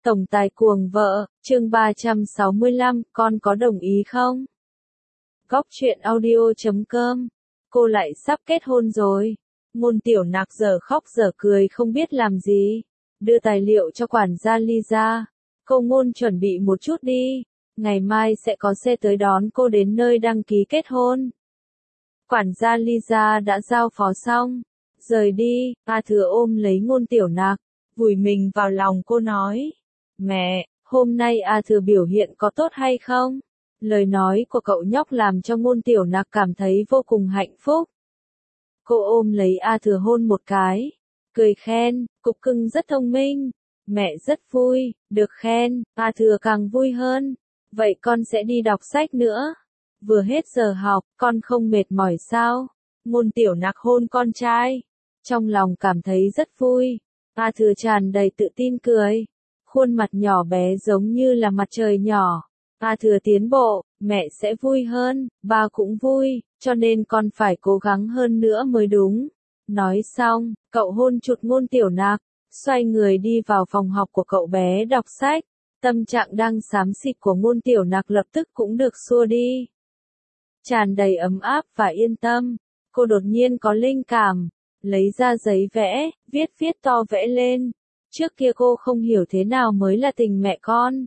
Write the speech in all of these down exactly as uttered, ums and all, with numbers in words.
Tổng tài cuồng vợ, chương ba trăm sáu mươi lăm, con có đồng ý không? Góc truyện audio chấm com. Cô lại sắp kết hôn rồi. Ngôn Tiểu Nặc giờ khóc giờ cười không biết làm gì. Đưa tài liệu cho quản gia Lisa. Cô Ngôn chuẩn bị một chút đi. Ngày mai sẽ có xe tới đón cô đến nơi đăng ký kết hôn. Quản gia Lisa đã giao phó xong. Rời đi, A Thừa ôm lấy Ngôn Tiểu Nặc, vùi mình vào lòng cô nói. Mẹ, hôm nay A Thừa biểu hiện có tốt hay không? Lời nói của cậu nhóc làm cho Ngôn Tiểu Nặc cảm thấy vô cùng hạnh phúc. Cô ôm lấy A Thừa hôn một cái, cười khen, cục cưng rất thông minh. Mẹ rất vui, được khen, A Thừa càng vui hơn. Vậy con sẽ đi đọc sách nữa. Vừa hết giờ học, con không mệt mỏi sao? Ngôn Tiểu Nặc hôn con trai. Trong lòng cảm thấy rất vui. A Thừa tràn đầy tự tin cười. Khuôn mặt nhỏ bé giống như là mặt trời nhỏ. A Thừa tiến bộ, mẹ sẽ vui hơn, ba cũng vui, cho nên con phải cố gắng hơn nữa mới đúng. Nói xong, cậu hôn chụt Ngôn Tiểu Nặc, xoay người đi vào phòng học của cậu bé đọc sách. Tâm trạng đang xám xịt của Ngôn Tiểu Nặc lập tức cũng được xua đi. Tràn đầy ấm áp và yên tâm, cô đột nhiên có linh cảm, lấy ra giấy vẽ, viết viết to vẽ lên. Trước kia cô không hiểu thế nào mới là tình mẹ con.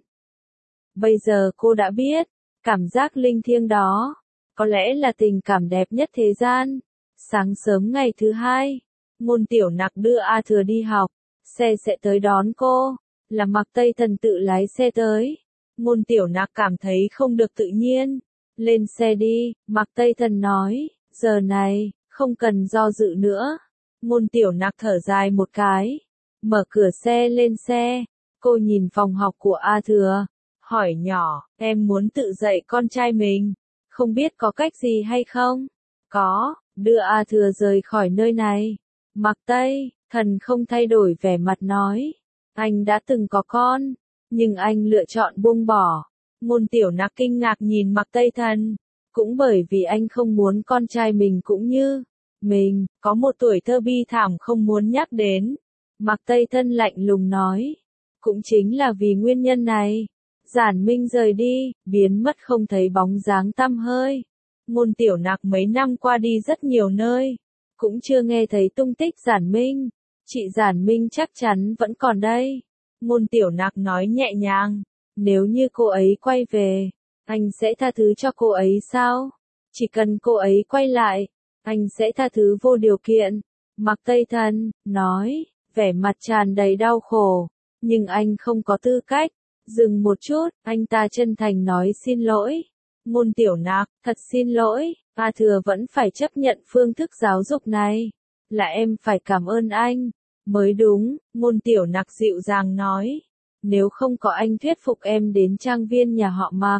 Bây giờ cô đã biết, cảm giác linh thiêng đó, có lẽ là tình cảm đẹp nhất thế gian. Sáng sớm ngày thứ hai, Ngôn Tiểu Nặc đưa A Thừa đi học, xe sẽ tới đón cô, là Mạc Tây Thần tự lái xe tới. Ngôn Tiểu Nặc cảm thấy không được tự nhiên. Lên xe đi, Mạc Tây Thần nói, giờ này, không cần do dự nữa. Ngôn Tiểu Nặc thở dài một cái. Mở cửa xe lên xe, cô nhìn phòng học của A Thừa, hỏi nhỏ, em muốn tự dạy con trai mình, không biết có cách gì hay không? Có, đưa A Thừa rời khỏi nơi này. Mạc Tây Thần không thay đổi vẻ mặt nói, anh đã từng có con, nhưng anh lựa chọn buông bỏ. Ngôn Tiểu Nặc kinh ngạc nhìn Mạc Tây Thần, cũng bởi vì anh không muốn con trai mình cũng như mình, có một tuổi thơ bi thảm không muốn nhắc đến. Mạc Tây Thân lạnh lùng nói, cũng chính là vì nguyên nhân này, Giản Minh rời đi, biến mất không thấy bóng dáng tăm hơi. Ngôn Tiểu Nặc mấy năm qua đi rất nhiều nơi, cũng chưa nghe thấy tung tích Giản Minh. Chị Giản Minh chắc chắn vẫn còn đây. Ngôn Tiểu Nặc nói nhẹ nhàng, nếu như cô ấy quay về, anh sẽ tha thứ cho cô ấy sao? Chỉ cần cô ấy quay lại, anh sẽ tha thứ vô điều kiện. Mạc Tây Thần nói, vẻ mặt tràn đầy đau khổ, nhưng anh không có tư cách. Dừng một chút, anh ta chân thành nói xin lỗi. Ngôn Tiểu Nặc, thật xin lỗi, A Thừa vẫn phải chấp nhận phương thức giáo dục này. Là em phải cảm ơn anh. Mới đúng, Ngôn Tiểu Nặc dịu dàng nói. Nếu không có anh thuyết phục em đến trang viên nhà họ Mạc.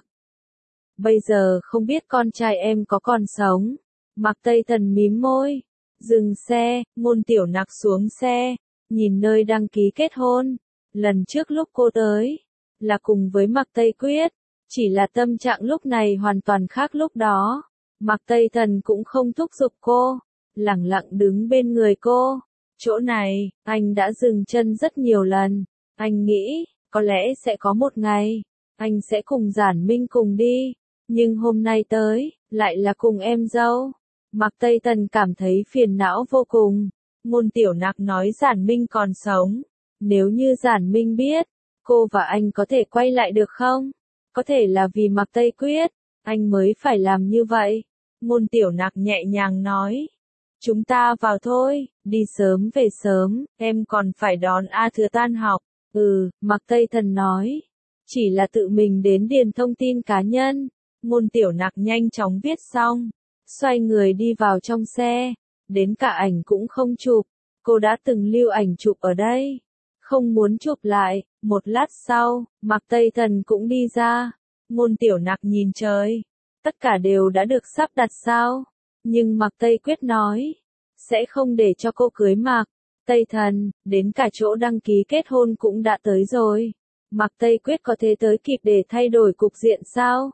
Bây giờ không biết con trai em có còn sống. Mạc Tây Thần mím môi. Dừng xe, Ngôn Tiểu Nặc xuống xe. Nhìn nơi đăng ký kết hôn. Lần trước lúc cô tới, là cùng với Mạc Tây Quyết. Chỉ là tâm trạng lúc này hoàn toàn khác lúc đó. Mạc Tây Thần cũng không thúc giục cô, lẳng lặng đứng bên người cô. Chỗ này, anh đã dừng chân rất nhiều lần. Anh nghĩ, có lẽ sẽ có một ngày, anh sẽ cùng Giản Minh cùng đi. Nhưng hôm nay tới, lại là cùng em dâu. Mạc Tây Thần cảm thấy phiền não vô cùng. Ngôn Tiểu Nặc nói Giản Minh còn sống. Nếu như Giản Minh biết, cô và anh có thể quay lại được không? Có thể là vì Mạc Tây Quyết, anh mới phải làm như vậy. Ngôn Tiểu Nặc nhẹ nhàng nói. Chúng ta vào thôi, đi sớm về sớm, em còn phải đón A Thừa tan học. Ừ, Mạc Tây Thần nói. Chỉ là tự mình đến điền thông tin cá nhân. Ngôn Tiểu Nặc nhanh chóng viết xong, xoay người đi vào trong xe, đến cả ảnh cũng không chụp. Cô đã từng lưu ảnh chụp ở đây, không muốn chụp lại. Một lát sau, Mạc Tây Thần cũng đi ra. Ngôn Tiểu Nặc nhìn trời, tất cả đều đã được sắp đặt sao? Nhưng Mạc Tây Quyết nói, sẽ không để cho cô cưới Mạc Tây Thần, đến cả chỗ đăng ký kết hôn cũng đã tới rồi. Mạc Tây Quyết có thể tới kịp để thay đổi cục diện sao?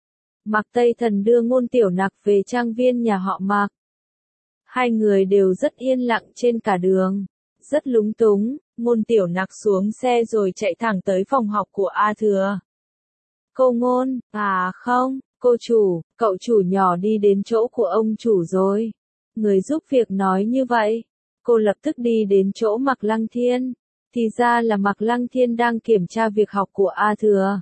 Mạc Tây Thần đưa Ngôn Tiểu Nặc về trang viên nhà họ Mạc. Hai người đều rất yên lặng trên cả đường, rất lúng túng, Ngôn tiểu nặc xuống xe rồi chạy thẳng tới phòng học của A Thừa. Cô Ngôn, à không, cô chủ, cậu chủ nhỏ đi đến chỗ của ông chủ rồi. Người giúp việc nói như vậy. Cô lập tức đi đến chỗ Mạc Lăng Thiên. Thì ra là Mạc Lăng Thiên đang kiểm tra việc học của A Thừa.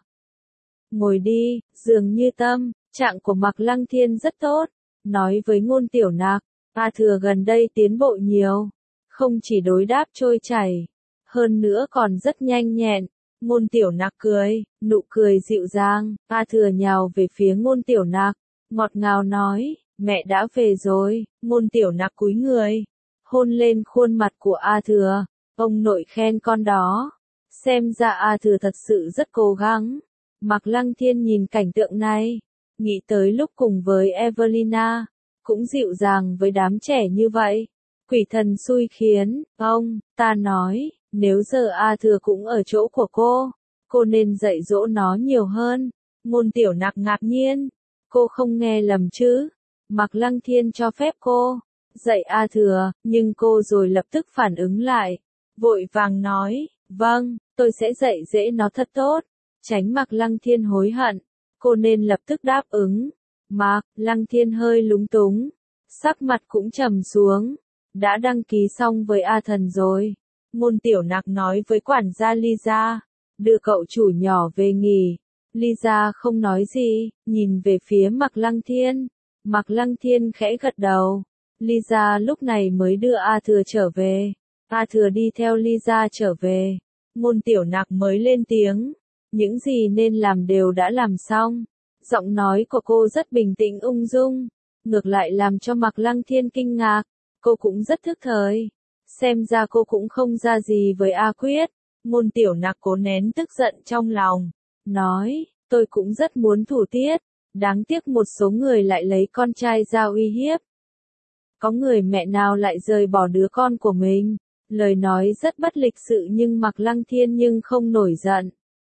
Ngồi đi, dường như tâm trạng của Mạc Lăng Thiên rất tốt. Nói với Ngôn tiểu nặc, A Thừa gần đây tiến bộ nhiều. Không chỉ đối đáp trôi chảy, hơn nữa còn rất nhanh nhẹn. Ngôn tiểu nặc cười, nụ cười dịu dàng. A Thừa nhào về phía Ngôn tiểu nặc, ngọt ngào nói, mẹ đã về rồi. Ngôn tiểu nặc cúi người, hôn lên khuôn mặt của A Thừa. Ông nội khen con đó. Xem ra A Thừa thật sự rất cố gắng. Mạc Lăng Thiên nhìn cảnh tượng này, nghĩ tới lúc cùng với Evelina, cũng dịu dàng với đám trẻ như vậy. Quỷ thần xui khiến, ông, ta nói, nếu giờ A Thừa cũng ở chỗ của cô, cô nên dạy dỗ nó nhiều hơn. Ngôn tiểu nặc ngạc nhiên, cô không nghe lầm chứ? Mạc Lăng Thiên cho phép cô dạy A Thừa, nhưng cô rồi lập tức phản ứng lại, vội vàng nói, vâng, tôi sẽ dạy dễ nó thật tốt. Tránh Mạc Lăng Thiên hối hận, cô nên lập tức đáp ứng. Mạc Lăng Thiên hơi lúng túng, sắc mặt cũng trầm xuống. Đã đăng ký xong với A Thần rồi. Ngôn tiểu nặc nói với quản gia Lisa, đưa cậu chủ nhỏ về nghỉ. Lisa không nói gì, nhìn về phía Mạc Lăng Thiên. Mạc Lăng Thiên khẽ gật đầu. Lisa lúc này mới đưa A Thừa trở về. A Thừa đi theo Lisa trở về. Ngôn tiểu nặc mới lên tiếng. Những gì nên làm đều đã làm xong. Giọng nói của cô rất bình tĩnh ung dung, ngược lại làm cho Mạc Lăng Thiên kinh ngạc. Cô cũng rất thức thời. Xem ra cô cũng không ra gì với A Quyết. Ngôn tiểu nặc cố nén tức giận trong lòng. Nói, tôi cũng rất muốn thủ tiết. Đáng tiếc một số người lại lấy con trai ra uy hiếp. Có người mẹ nào lại rời bỏ đứa con của mình. Lời nói rất bất lịch sự nhưng Mạc Lăng Thiên nhưng không nổi giận.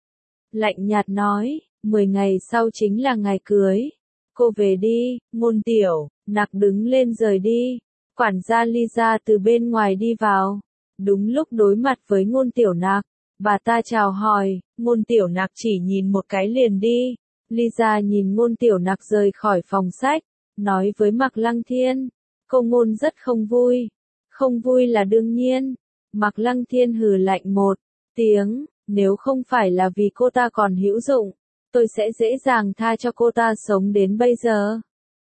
Lạnh nhạt nói, mười ngày sau chính là ngày cưới. Cô về đi. Ngôn tiểu nặc đứng lên rời đi. Quản gia Lisa từ bên ngoài đi vào. Đúng lúc đối mặt với Ngôn tiểu nặc, bà ta chào hỏi. Ngôn tiểu nặc chỉ nhìn một cái liền đi. Lisa nhìn Ngôn tiểu nặc rời khỏi phòng sách, nói với Mạc Lăng Thiên, cô Ngôn rất không vui. Không vui là đương nhiên. Mạc Lăng Thiên hừ lạnh một tiếng, nếu không phải là vì cô ta còn hữu dụng, tôi sẽ dễ dàng tha cho cô ta sống đến bây giờ.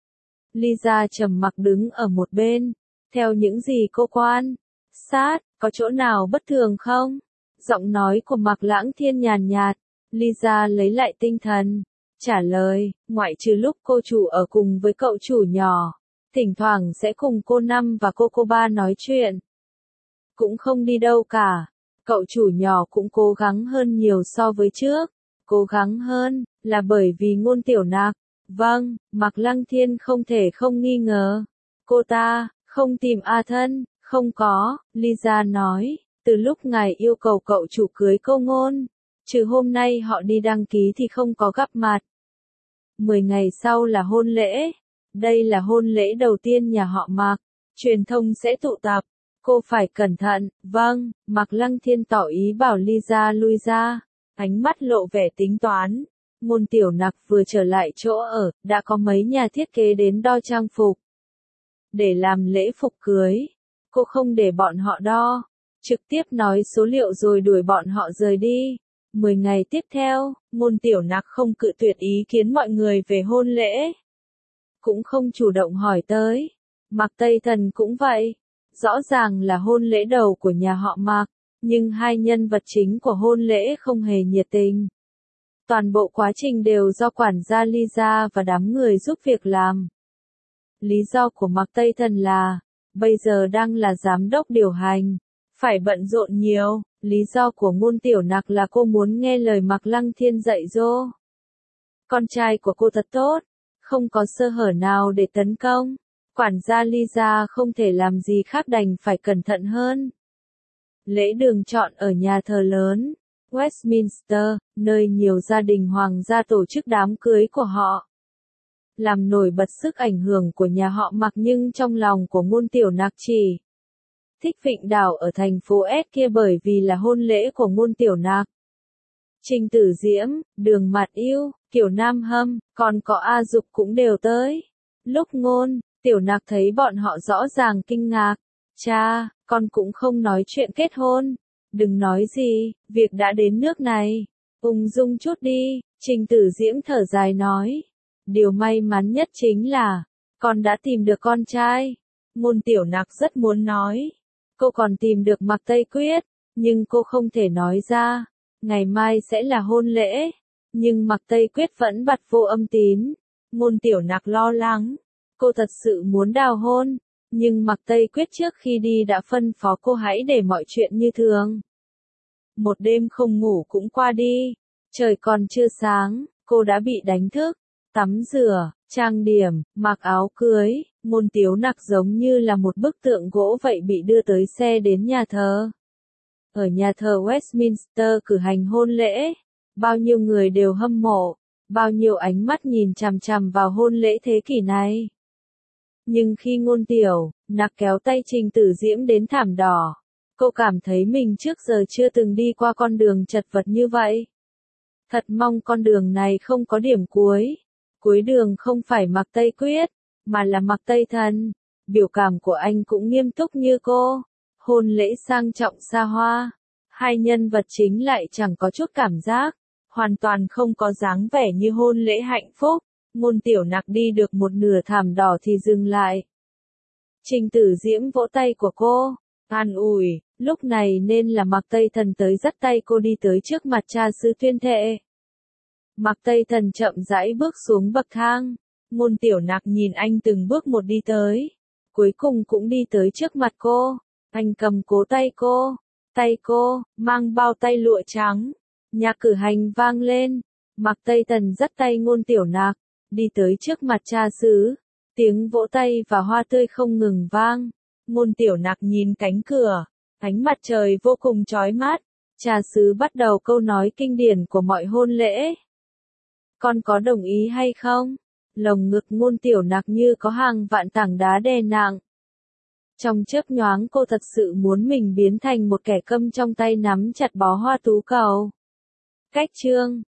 Lisa trầm mặc đứng ở một bên, theo những gì cô quan sát, có chỗ nào bất thường không? Giọng nói của Mạc Lăng Thiên nhàn nhạt. Lisa lấy lại tinh thần, trả lời, ngoại trừ lúc cô chủ ở cùng với cậu chủ nhỏ, thỉnh thoảng sẽ cùng cô Năm và cô cô Ba nói chuyện. Cũng không đi đâu cả. Cậu chủ nhỏ cũng cố gắng hơn nhiều so với trước. Cố gắng hơn, là bởi vì Ngôn tiểu nặc. Vâng, Mạc Lăng Thiên không thể không nghi ngờ. Cô ta, không tìm A Thân, không có, Lisa nói, từ lúc ngài yêu cầu cậu chủ cưới cô Ngôn, trừ hôm nay họ đi đăng ký thì không có gặp mặt. Mười ngày sau là hôn lễ. Đây là hôn lễ đầu tiên nhà họ Mạc. Truyền thông sẽ tụ tập. Cô phải cẩn thận. Vâng, Mạc Lăng Thiên tỏ ý bảo Lisa lui ra. Ánh mắt lộ vẻ tính toán. Ngôn tiểu nặc vừa trở lại chỗ ở, đã có mấy nhà thiết kế đến đo trang phục. Để làm lễ phục cưới. Cô không để bọn họ đo. Trực tiếp nói số liệu rồi đuổi bọn họ rời đi. Mười ngày tiếp theo, Ngôn tiểu nặc không cự tuyệt ý kiến mọi người về hôn lễ. Cũng không chủ động hỏi tới. Mạc Tây Thần cũng vậy. Rõ ràng là hôn lễ đầu của nhà họ Mạc, nhưng hai nhân vật chính của hôn lễ không hề nhiệt tình. Toàn bộ quá trình đều do quản gia Lisa và đám người giúp việc làm. Lý do của Mạc Tây Thần là, bây giờ đang là giám đốc điều hành, phải bận rộn nhiều. Lý do của Ngôn tiểu nặc là cô muốn nghe lời Mạc Lăng Thiên dạy dỗ. Con trai của cô thật tốt, không có sơ hở nào để tấn công. Quản gia Lisa không thể làm gì khác đành phải cẩn thận hơn. Lễ đường chọn ở nhà thờ lớn, Westminster, nơi nhiều gia đình hoàng gia tổ chức đám cưới của họ. Làm nổi bật sức ảnh hưởng của nhà họ Mạc nhưng trong lòng của Ngôn tiểu nặc chỉ thích Vịnh Đảo ở thành phố S kia bởi vì là hôn lễ của Ngôn Tiểu Nặc. Trình Tử Diễm, Đường Mạt Yêu, Kiều Nam Hâm, còn có A Dục cũng đều tới. Lúc Ngôn Tiểu Nặc thấy bọn họ rõ ràng kinh ngạc. Cha, con cũng không nói chuyện kết hôn. Đừng nói gì, việc đã đến nước này. Ung dung chút đi, Trình Tử Diễm thở dài nói. Điều may mắn nhất chính là, con đã tìm được con trai. Ngôn Tiểu Nặc rất muốn nói. Cô còn tìm được Mạc Tây Quyết, nhưng cô không thể nói ra. Ngày mai sẽ là hôn lễ, nhưng Mạc Tây Quyết vẫn bặt vô âm tín. Ngôn Tiểu Nặc lo lắng, cô thật sự muốn đào hôn, nhưng Mạc Tây Quyết trước khi đi đã phân phó cô hãy để mọi chuyện như thường. Một đêm không ngủ cũng qua đi, trời còn chưa sáng, cô đã bị đánh thức, tắm rửa, trang điểm, mặc áo cưới, Ngôn Tiểu Nặc giống như là một bức tượng gỗ vậy bị đưa tới xe đến nhà thờ. Ở nhà thờ Westminster cử hành hôn lễ, bao nhiêu người đều hâm mộ, bao nhiêu ánh mắt nhìn chằm chằm vào hôn lễ thế kỷ này. Nhưng khi Ngôn Tiểu Nặc kéo tay Trình Tử Diễm đến thảm đỏ, cô cảm thấy mình trước giờ chưa từng đi qua con đường chật vật như vậy. Thật mong con đường này không có điểm cuối. Cuối đường không phải Mạc Tây Quyết, mà là Mạc Tây Thần. Biểu cảm của anh cũng nghiêm túc như cô. Hôn lễ sang trọng xa hoa. Hai nhân vật chính lại chẳng có chút cảm giác. Hoàn toàn không có dáng vẻ như hôn lễ hạnh phúc. Ngôn Tiểu Nặc đi được một nửa thảm đỏ thì dừng lại. Trình Tử Diễm vỗ tay của cô, an ủi, lúc này nên là Mạc Tây Thần tới dắt tay cô đi tới trước mặt cha xứ tuyên thệ. Mạc Tây Thần chậm rãi bước xuống bậc thang. Ngôn Tiểu Nặc nhìn anh từng bước một đi tới. Cuối cùng cũng đi tới trước mặt cô. Anh cầm cố tay cô. Tay cô, mang bao tay lụa trắng. Nhạc cử hành vang lên. Mạc Tây Thần dắt tay Ngôn Tiểu Nặc, đi tới trước mặt cha xứ. Tiếng vỗ tay và hoa tươi không ngừng vang. Ngôn Tiểu Nặc nhìn cánh cửa. Ánh mặt trời vô cùng chói mắt. Cha xứ bắt đầu câu nói kinh điển của mọi hôn lễ. Con có đồng ý hay không? Lồng ngực Ngôn Tiểu Nặc như có hàng vạn tảng đá đè nặng. Trong chớp nhoáng cô thật sự muốn mình biến thành một kẻ câm trong tay nắm chặt bó hoa tú cầu. Cách chương